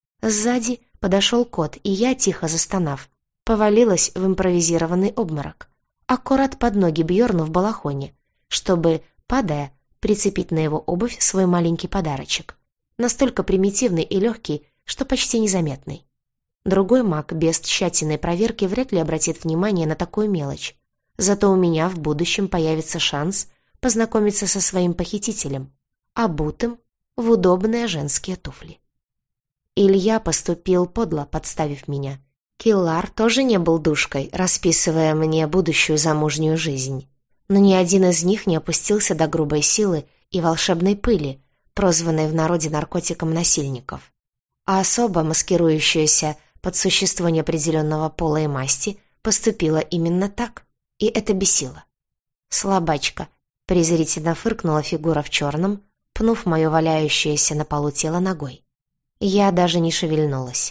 Сзади подошел кот, и я, тихо застонав, повалилась в импровизированный обморок, аккурат под ноги Бьорну в балахоне, чтобы, падая, прицепить на его обувь свой маленький подарочек, настолько примитивный и легкий, что почти незаметный. Другой маг без тщательной проверки вряд ли обратит внимание на такую мелочь, зато у меня в будущем появится шанс познакомиться со своим похитителем, обутым в удобные женские туфли. Илья поступил подло, подставив меня. Келлар тоже не был душкой, расписывая мне будущую замужнюю жизнь. Но ни один из них не опустился до грубой силы и волшебной пыли, прозванной в народе наркотиком насильников. А особо маскирующаяся под существо неопределенного пола и масти поступила именно так, и это бесило. «Слабачка», — презрительно фыркнула фигура в черном, пнув мое валяющееся на полу тело ногой. Я даже не шевельнулась.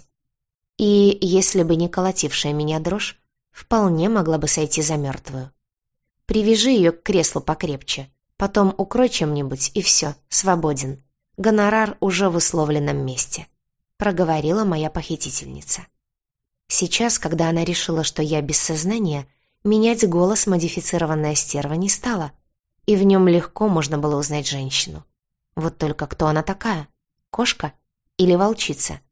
И, если бы не колотившая меня дрожь, вполне могла бы сойти за мертвую. Привяжи ее к креслу покрепче, потом укрой чем-нибудь, и все, свободен. Гонорар уже в условленном месте», — проговорила моя похитительница. Сейчас, когда она решила, что я без сознания, менять голос модифицированная стерва не стала, и в нем легко можно было узнать женщину. Вот только кто она такая? Кошка или волчица?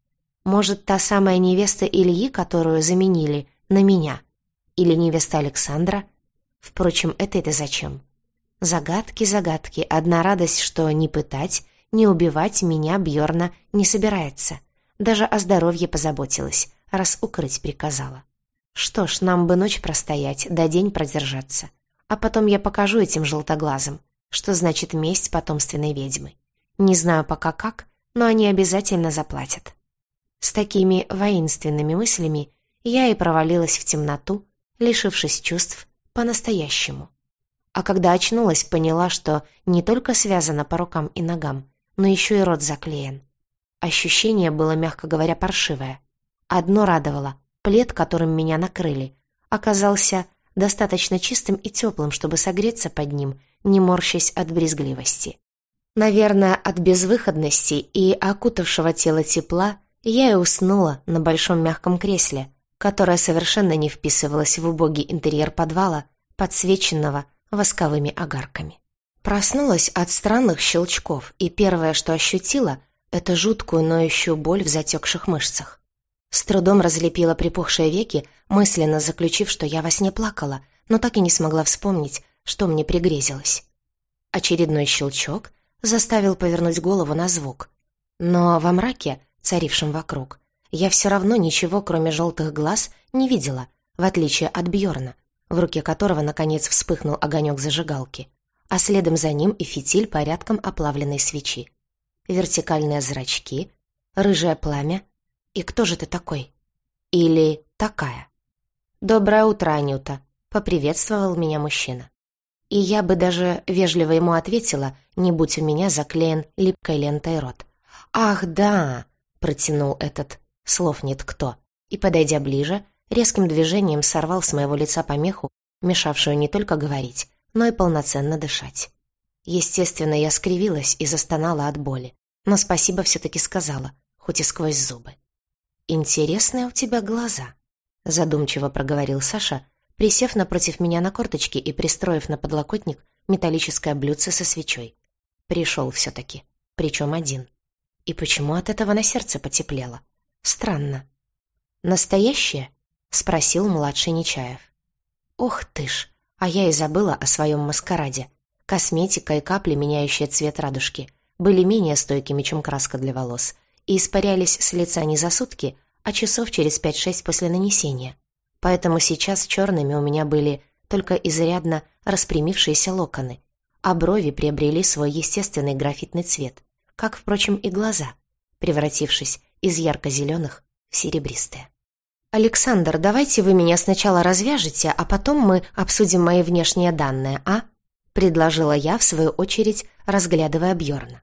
Может, та самая невеста Ильи, которую заменили на меня? Или невеста Александра? Впрочем, это-то зачем? Загадки, загадки. Одна радость, что ни пытать, ни убивать меня Бьорна не собирается. Даже о здоровье позаботилась, раз укрыть приказала. Что ж, нам бы ночь простоять, да день продержаться. А потом я покажу этим желтоглазым, что значит месть потомственной ведьмы. Не знаю пока как, но они обязательно заплатят. С такими воинственными мыслями я и провалилась в темноту, лишившись чувств по-настоящему. А когда очнулась, поняла, что не только связана по рукам и ногам, но еще и рот заклеен. Ощущение было, мягко говоря, паршивое. Одно радовало — плед, которым меня накрыли, оказался достаточно чистым и теплым, чтобы согреться под ним, не морщась от брезгливости. Наверное, от безвыходности и окутавшего тело тепла я и уснула на большом мягком кресле, которое совершенно не вписывалось в убогий интерьер подвала, подсвеченного восковыми огарками. Проснулась от странных щелчков, и первое, что ощутила, это жуткую ноющую боль в затекших мышцах. С трудом разлепила припухшие веки, мысленно заключив, что я во сне плакала, но так и не смогла вспомнить, что мне пригрезилось. Очередной щелчок заставил повернуть голову на звук. Но во мраке, царившем вокруг, я все равно ничего, кроме желтых глаз, не видела, в отличие от Бьорна, в руке которого, наконец, вспыхнул огонек зажигалки, а следом за ним и фитиль порядком оплавленной свечи. Вертикальные зрачки, рыжее пламя. И кто же ты такой? Или такая? «Доброе утро, Анюта», — поприветствовал меня мужчина. И я бы даже вежливо ему ответила, не будь у меня заклеен липкой лентой рот. «Ах, да!» — протянул этот, слов нет кто, и, подойдя ближе, резким движением сорвал с моего лица помеху, мешавшую не только говорить, но и полноценно дышать. Естественно, я скривилась и застонала от боли, но спасибо все-таки сказала, хоть и сквозь зубы. «Интересные у тебя глаза», — задумчиво проговорил Саша, присев напротив меня на корточки и пристроив на подлокотник металлическое блюдце со свечой. Пришел все-таки, причем один. И почему от этого на сердце потеплело? Странно. «Настоящее?» — спросил младший Нечаев. «Ох ты ж, а я и забыла о своем маскараде. Косметика и капли, меняющие цвет радужки, были менее стойкими, чем краска для волос, и испарялись с лица не за сутки, а часов через пять-шесть после нанесения. Поэтому сейчас черными у меня были только изрядно распрямившиеся локоны, а брови приобрели свой естественный графитный цвет, как, впрочем, и глаза, превратившись из ярко-зеленых в серебристые. «Александр, давайте вы меня сначала развяжете, а потом мы обсудим мои внешние данные, а?» — предложила я, в свою очередь, разглядывая Бьорна.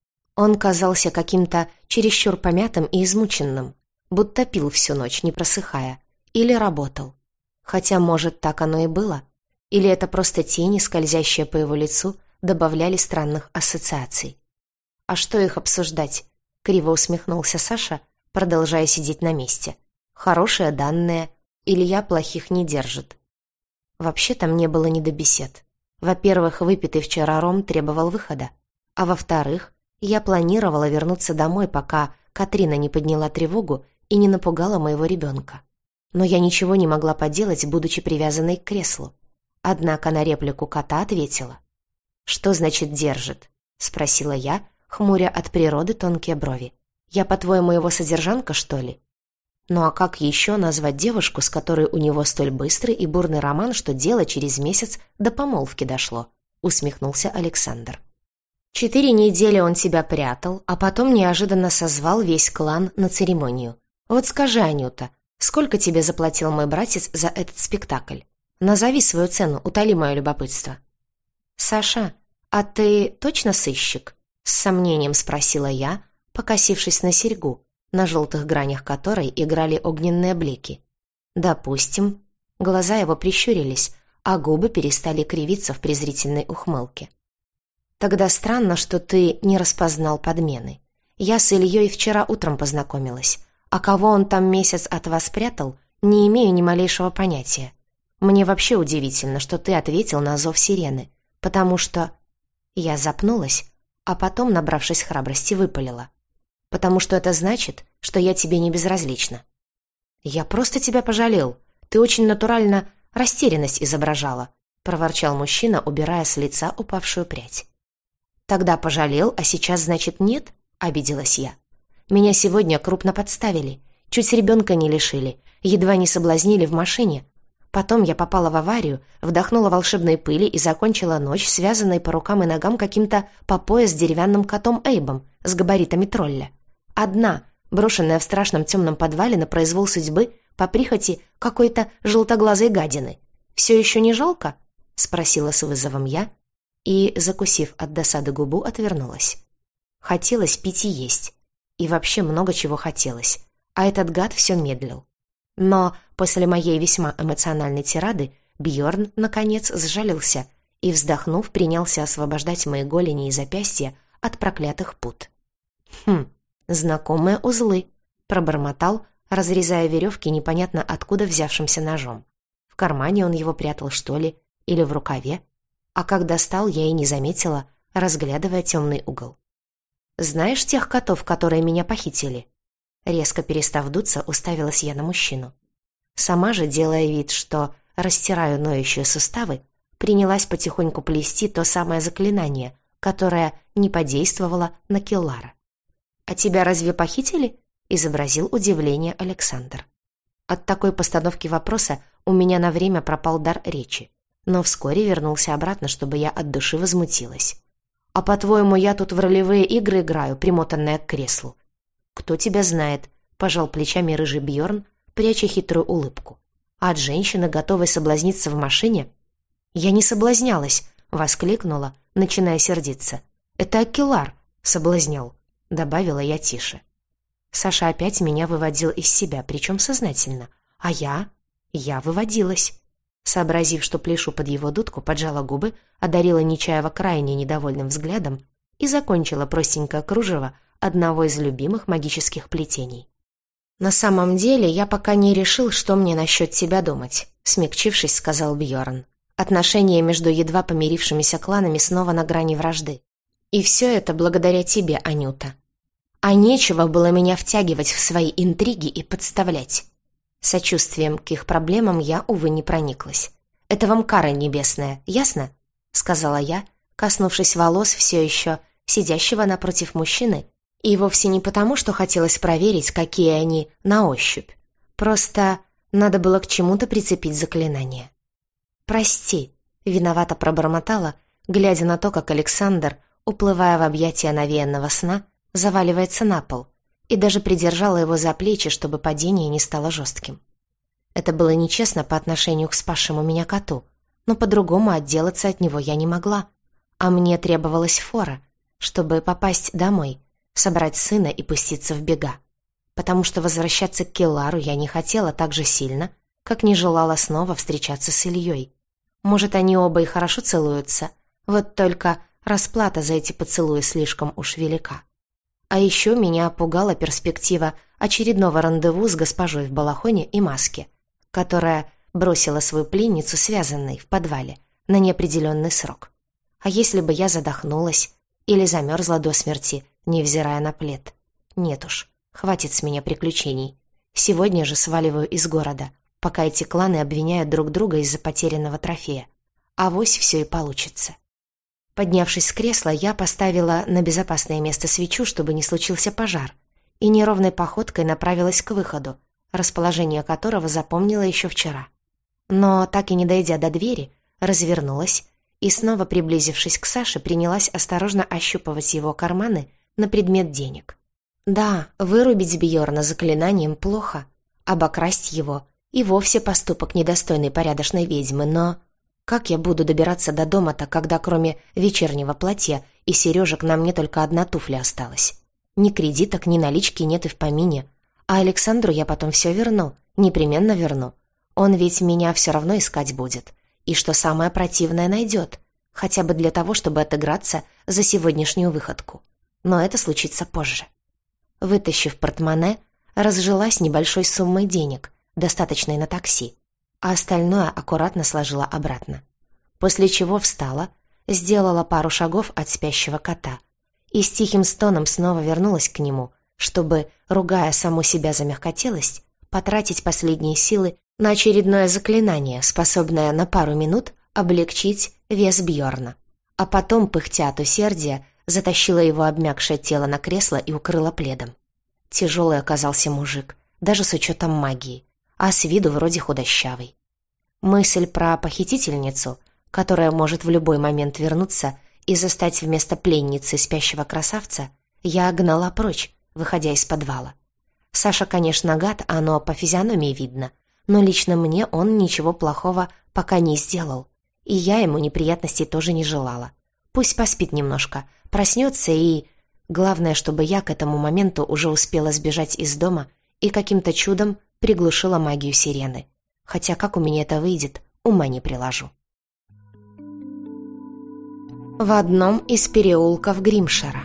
Он казался каким-то чересчур помятым и измученным, будто пил всю ночь, не просыхая, или работал. Хотя, может, так оно и было, или это просто тени, скользящие по его лицу, добавляли странных ассоциаций. «А что их обсуждать?» — криво усмехнулся Саша, продолжая сидеть на месте. «Хорошие данные, Илья плохих не держит». Вообще-то мне было не до бесед. Во-первых, выпитый вчера ром требовал выхода, а во-вторых, я планировала вернуться домой, пока Катрина не подняла тревогу и не напугала моего ребенка. Но я ничего не могла поделать, будучи привязанной к креслу. Однако на реплику кота ответила. «Что значит держит?» — спросила я, хмуря от природы тонкие брови. «Я, по-твоему, его содержанка, что ли?» «Ну а как еще назвать девушку, с которой у него столь быстрый и бурный роман, что дело через месяц до помолвки дошло?» — усмехнулся Александр. «Четыре недели он тебя прятал, а потом неожиданно созвал весь клан на церемонию. Вот скажи, Анюта, сколько тебе заплатил мой братец за этот спектакль? Назови свою цену, утоли мое любопытство». «Саша, а ты точно сыщик?» — с сомнением спросила я, покосившись на серьгу, на желтых гранях которой играли огненные блики. «Допустим». Глаза его прищурились, а губы перестали кривиться в презрительной ухмылке. «Тогда странно, что ты не распознал подмены. Я с Ильей вчера утром познакомилась, а кого он там месяц от вас прятал, не имею ни малейшего понятия. Мне вообще удивительно, что ты ответил на зов сирены, потому что...» Я запнулась, а потом, набравшись храбрости, выпалила. потому что это значит, что я тебе не безразлична». «Я просто тебя пожалел. Ты очень натурально растерянность изображала», — проворчал мужчина, убирая с лица упавшую прядь. «Тогда пожалел, а сейчас, значит, нет?» — обиделась я. «Меня сегодня крупно подставили, чуть ребенка не лишили, едва не соблазнили в машине. Потом я попала в аварию, вдохнула волшебной пыли и закончила ночь, связанной по рукам и ногам каким-то по пояс деревянным котом Эйбом с габаритами тролля. Одна, брошенная в страшном темном подвале на произвол судьбы по прихоти какой-то желтоглазой гадины. Все еще не жалко?» — спросила с вызовом я и, закусив от досады губу, отвернулась. Хотелось пить и есть. И вообще много чего хотелось. А этот гад все медлил. Но после моей весьма эмоциональной тирады Бьорн, наконец, сжалился и, вздохнув, принялся освобождать мои голени и запястья от проклятых пут. «Хм, знакомые узлы», — пробормотал, разрезая веревки непонятно откуда взявшимся ножом. В кармане он его прятал, что ли, или в рукаве? А как достал, я и не заметила, разглядывая темный угол. «Знаешь тех котов, которые меня похитили?» Резко перестав дуться, уставилась я на мужчину. Сама же, делая вид, что растираю ноющие суставы, принялась потихоньку плести то самое заклинание, которое не подействовало на Келлара. «А тебя разве похитили?» — изобразил удивление Александр. От такой постановки вопроса у меня на время пропал дар речи, но вскоре вернулся обратно, чтобы я от души возмутилась. «А по-твоему, я тут в ролевые игры играю, примотанная к креслу?» «Кто тебя знает?» — пожал плечами рыжий Бьорн, пряча хитрую улыбку. «А от женщины, готовой соблазниться в машине?» «Я не соблазнялась!» — воскликнула, начиная сердиться. «Это Акеллар соблазнял!» — добавила я тише. Саша опять меня выводил из себя, причем сознательно. А я? Я выводилась. Сообразив, что пляшу под его дудку, поджала губы, одарила Нечаева крайне недовольным взглядом и закончила простенькое кружево одного из любимых магических плетений. «На самом деле я пока не решил, что мне насчет тебя думать», — смягчившись, сказал Бьорн. «Отношения между едва помирившимися кланами снова на грани вражды. И все это благодаря тебе, Анюта. А нечего было меня втягивать в свои интриги и подставлять». Сочувствием к их проблемам я, увы, не прониклась. «Это вам кара небесная, ясно?» — сказала я, коснувшись волос все еще сидящего напротив мужчины, и вовсе не потому, что хотелось проверить, какие они на ощупь. Просто надо было к чему-то прицепить заклинание. «Прости», — виновато пробормотала, глядя на то, как Александр, уплывая в объятия навеянного сна, заваливается на пол, и даже придержала его за плечи, чтобы падение не стало жестким. Это было нечестно по отношению к спасшему меня коту, но по-другому отделаться от него я не могла, а мне требовалась фора, чтобы попасть домой, собрать сына и пуститься в бега, потому что возвращаться к Келлару я не хотела так же сильно, как не желала снова встречаться с Ильей. Может, они оба и хорошо целуются, вот только расплата за эти поцелуи слишком уж велика. А еще меня пугала перспектива очередного рандеву с госпожой в балахоне и маске, которая бросила свою пленницу связанной в подвале на неопределенный срок. А если бы я задохнулась или замерзла до смерти, невзирая на плед? Нет уж, хватит с меня приключений. Сегодня же сваливаю из города, пока эти кланы обвиняют друг друга из-за потерянного трофея. Авось все и получится. Поднявшись с кресла, я поставила на безопасное место свечу, чтобы не случился пожар, и неровной походкой направилась к выходу, расположение которого запомнила еще вчера. Но, так и не дойдя до двери, развернулась и, снова приблизившись к Саше, принялась осторожно ощупывать его карманы на предмет денег. Да, вырубить Бьорна заклинанием плохо, обокрасть его и вовсе поступок недостойный порядочной ведьмы, но... Как я буду добираться до дома-то, когда кроме вечернего платья и сережек на мне только одна туфля осталась? Ни кредиток, ни налички нет и в помине. А Александру я потом все верну, непременно верну. Он ведь меня все равно искать будет. И что самое противное найдет, хотя бы для того, чтобы отыграться за сегодняшнюю выходку. Но это случится позже. Вытащив портмоне, разжилась небольшой суммой денег, достаточной на такси, а остальное аккуратно сложила обратно. После чего встала, сделала пару шагов от спящего кота и с тихим стоном снова вернулась к нему, чтобы, ругая саму себя за мягкотелость, потратить последние силы на очередное заклинание, способное на пару минут облегчить вес Бьорна. А потом, пыхтя от усердия, затащила его обмякшее тело на кресло и укрыла пледом. Тяжелый оказался мужик, даже с учетом магии, а с виду вроде худощавый. Мысль про похитительницу, которая может в любой момент вернуться и застать вместо пленницы спящего красавца, я гнала прочь, выходя из подвала. Саша, конечно, гад, оно по физиономии видно, но лично мне он ничего плохого пока не сделал, и я ему неприятностей тоже не желала. Пусть поспит немножко, проснется и... Главное, чтобы я к этому моменту уже успела сбежать из дома и каким-то чудом приглушила магию сирены. Хотя как у меня это выйдет, ума не приложу. В одном из переулков Гримшира.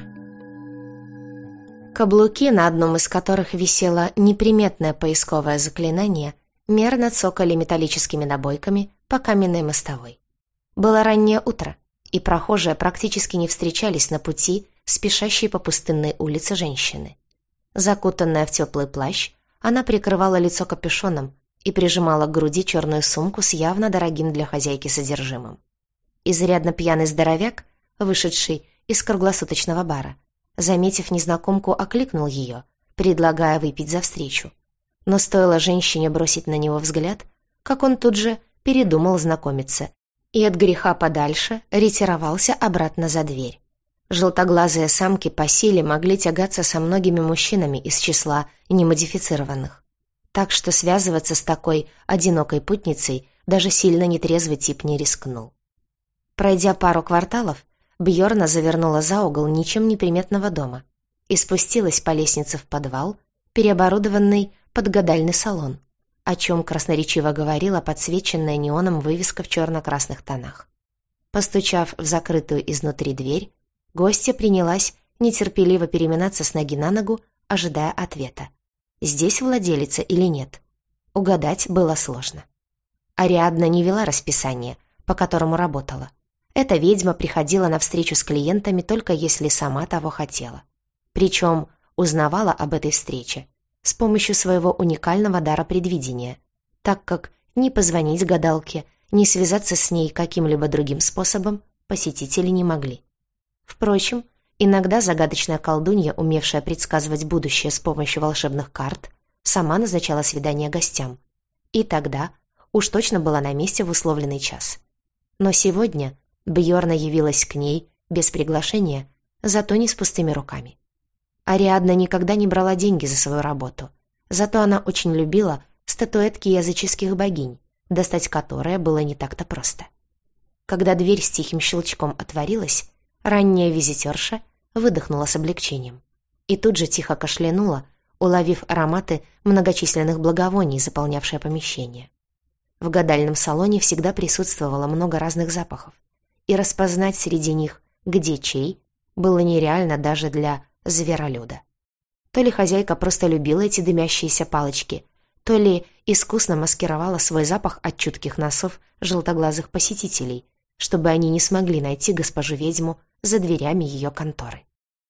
Каблуки, на одном из которых висело неприметное поисковое заклинание, мерно цокали металлическими набойками по каменной мостовой. Было раннее утро, и прохожие практически не встречались на пути спешащей по пустынной улице женщины. Закутанная в теплый плащ, она прикрывала лицо капюшоном и прижимала к груди черную сумку с явно дорогим для хозяйки содержимым. Изрядно пьяный здоровяк, вышедший из круглосуточного бара, заметив незнакомку, окликнул ее, предлагая выпить за встречу. Но стоило женщине бросить на него взгляд, как он тут же передумал знакомиться и от греха подальше ретировался обратно за дверь. Желтоглазые самки по силе могли тягаться со многими мужчинами из числа немодифицированных. Так что связываться с такой одинокой путницей даже сильно нетрезвый тип не рискнул. Пройдя пару кварталов, Бьорна завернула за угол ничем не приметного дома и спустилась по лестнице в подвал, переоборудованный под гадальный салон, о чем красноречиво говорила подсвеченная неоном вывеска в черно-красных тонах. Постучав в закрытую изнутри дверь, гостья принялась нетерпеливо переминаться с ноги на ногу, ожидая ответа. Здесь владелица или нет? Угадать было сложно. Ариадна не вела расписание, по которому работала. Эта ведьма приходила на встречу с клиентами только если сама того хотела. Причем узнавала об этой встрече с помощью своего уникального дара предвидения, так как ни позвонить гадалке, ни связаться с ней каким-либо другим способом посетители не могли. Впрочем, иногда загадочная колдунья, умевшая предсказывать будущее с помощью волшебных карт, сама назначала свидание гостям, и тогда уж точно была на месте в условленный час. Но сегодня Бьорна явилась к ней без приглашения, зато не с пустыми руками. Ариадна никогда не брала деньги за свою работу, зато она очень любила статуэтки языческих богинь, достать которые было не так-то просто. Когда дверь с тихим щелчком отворилась, ранняя визитерша выдохнула с облегчением и тут же тихо кашлянула, уловив ароматы многочисленных благовоний, заполнявшие помещение. В гадальном салоне всегда присутствовало много разных запахов, и распознать среди них, где чей, было нереально даже для зверолюда. То ли хозяйка просто любила эти дымящиеся палочки, то ли искусно маскировала свой запах от чутких носов желтоглазых посетителей, чтобы они не смогли найти госпожу-ведьму за дверями ее конторы.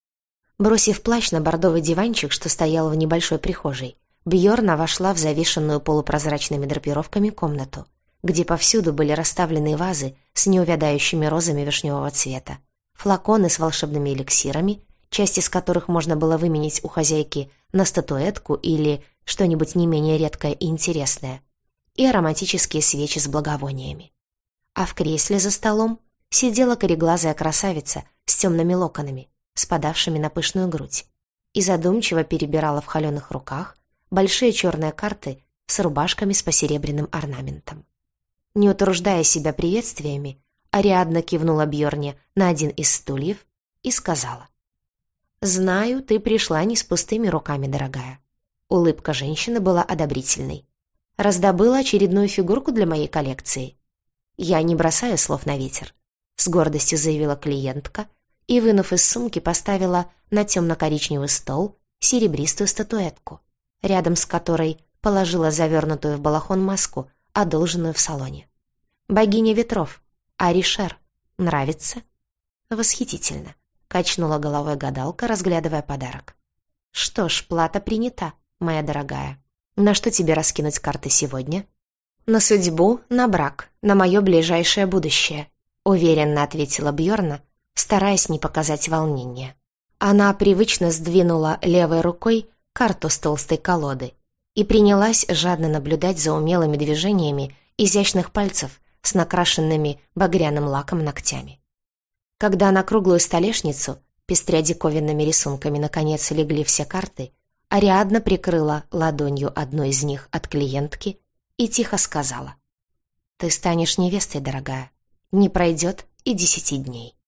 Бросив плащ на бордовый диванчик, что стоял в небольшой прихожей, Бьорна вошла в завешенную полупрозрачными драпировками комнату, где повсюду были расставлены вазы с неувядающими розами вишневого цвета, флаконы с волшебными эликсирами, часть из которых можно было выменить у хозяйки на статуэтку или что-нибудь не менее редкое и интересное, и ароматические свечи с благовониями. А в кресле за столом сидела кореглазая красавица с темными локонами, спадавшими на пышную грудь, и задумчиво перебирала в холеных руках большие черные карты с рубашками с посеребряным орнаментом. Не утруждая себя приветствиями, Ариадна кивнула Бьорне на один из стульев и сказала: «Знаю, ты пришла не с пустыми руками, дорогая». Улыбка женщины была одобрительной. «Раздобыла очередную фигурку для моей коллекции». «Я не бросаю слов на ветер», — с гордостью заявила клиентка и, вынув из сумки, поставила на темно-коричневый стол серебристую статуэтку, рядом с которой положила завернутую в балахон маску, одолженную в салоне. «Богиня ветров, Аришер. Нравится?» «Восхитительно», — качнула головой гадалка, разглядывая подарок. Что ж, плата принята, моя дорогая. На что тебе раскинуть карты сегодня? На судьбу, на брак, на мое ближайшее будущее, уверенно ответила Бьорна, стараясь не показать волнения. Она привычно сдвинула левой рукой карту с толстой колоды и принялась жадно наблюдать за умелыми движениями изящных пальцев с накрашенными багряным лаком ногтями. Когда на круглую столешницу, пестря диковинными рисунками, наконец легли все карты, Ариадна прикрыла ладонью одну из них от клиентки и тихо сказала: «Ты станешь невестой, дорогая. Не пройдет и десяти дней».